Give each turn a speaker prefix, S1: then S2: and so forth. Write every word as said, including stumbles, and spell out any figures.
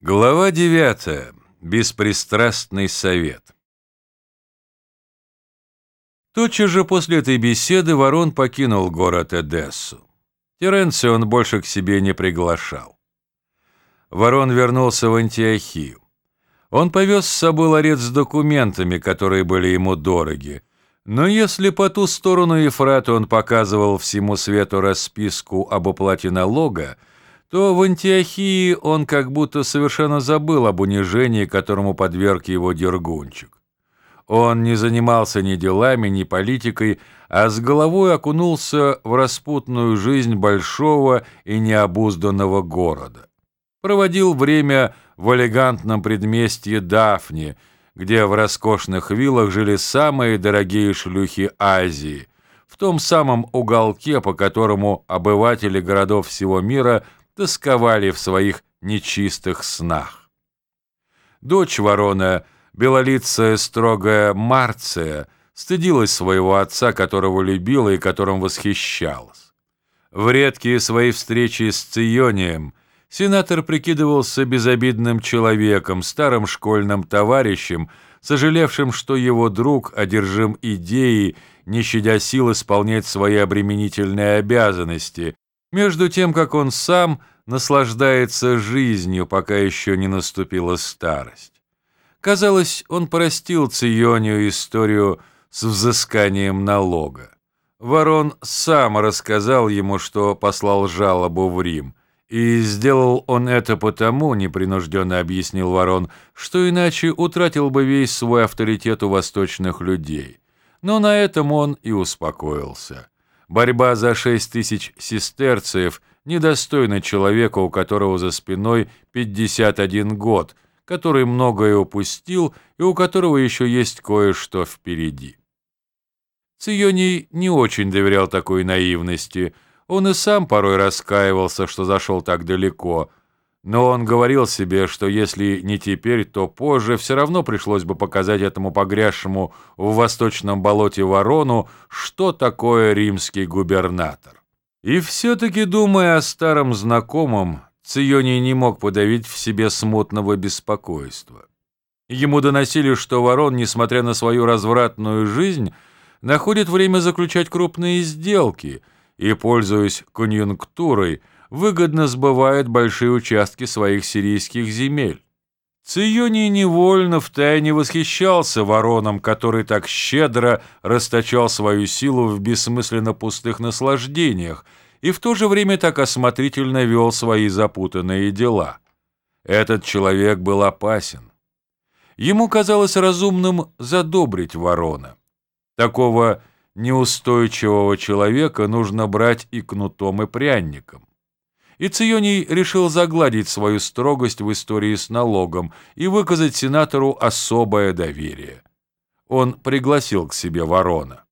S1: Глава девятая. Беспристрастный совет. Тотчас же после этой беседы Ворон покинул город Эдессу. Теренция он больше к себе не приглашал. Ворон вернулся в Антиохию. Он повез с собой ларец с документами, которые были ему дороги. Но если по ту сторону Ефрата он показывал всему свету расписку об уплате налога, то в Антиохии он как будто совершенно забыл об унижении, которому подверг его Дергунчик. Он не занимался ни делами, ни политикой, а с головой окунулся в распутную жизнь большого и необузданного города. Проводил время в элегантном предместье Дафни, где в роскошных виллах жили самые дорогие шлюхи Азии, в том самом уголке, по которому обыватели городов всего мира тосковали в своих нечистых снах. Дочь Ворона, белолицая строгая Марция, стыдилась своего отца, которого любила и которым восхищалась. В редкие свои встречи с Ционием сенатор прикидывался безобидным человеком, старым школьным товарищем, сожалевшим, что его друг одержим идеей, не щадя сил исполнять свои обременительные обязанности, между тем, как он сам наслаждается жизнью, пока еще не наступила старость. Казалось, он простил Ционию историю с взысканием налога. Ворон сам рассказал ему, что послал жалобу в Рим, и сделал он это потому, непринужденно объяснил Ворон, что иначе утратил бы весь свой авторитет у восточных людей. Но на этом он и успокоился. Борьба за шесть тысяч сестерциев недостойна человека, у которого за спиной пятьдесят один год, который многое упустил и у которого еще есть кое-что впереди. Ционий не очень доверял такой наивности. Он и сам порой раскаивался, что зашел так далеко, но он говорил себе, что если не теперь, то позже все равно пришлось бы показать этому погрязшему в восточном болоте Ворону, что такое римский губернатор. И все-таки, думая о старом знакомом, Ционий не мог подавить в себе смутного беспокойства. Ему доносили, что Ворон, несмотря на свою развратную жизнь, находит время заключать крупные сделки и, пользуясь конъюнктурой, выгодно сбывает большие участки своих сирийских земель. Ционий невольно втайне восхищался Вороном, который так щедро расточал свою силу в бессмысленно пустых наслаждениях и в то же время так осмотрительно вел свои запутанные дела. Этот человек был опасен. Ему казалось разумным задобрить Ворона. Такого неустойчивого человека нужно брать и кнутом, и пряником. И Ционий решил загладить свою строгость в истории с налогом и выказать сенатору особое доверие. Он пригласил к себе Ворона.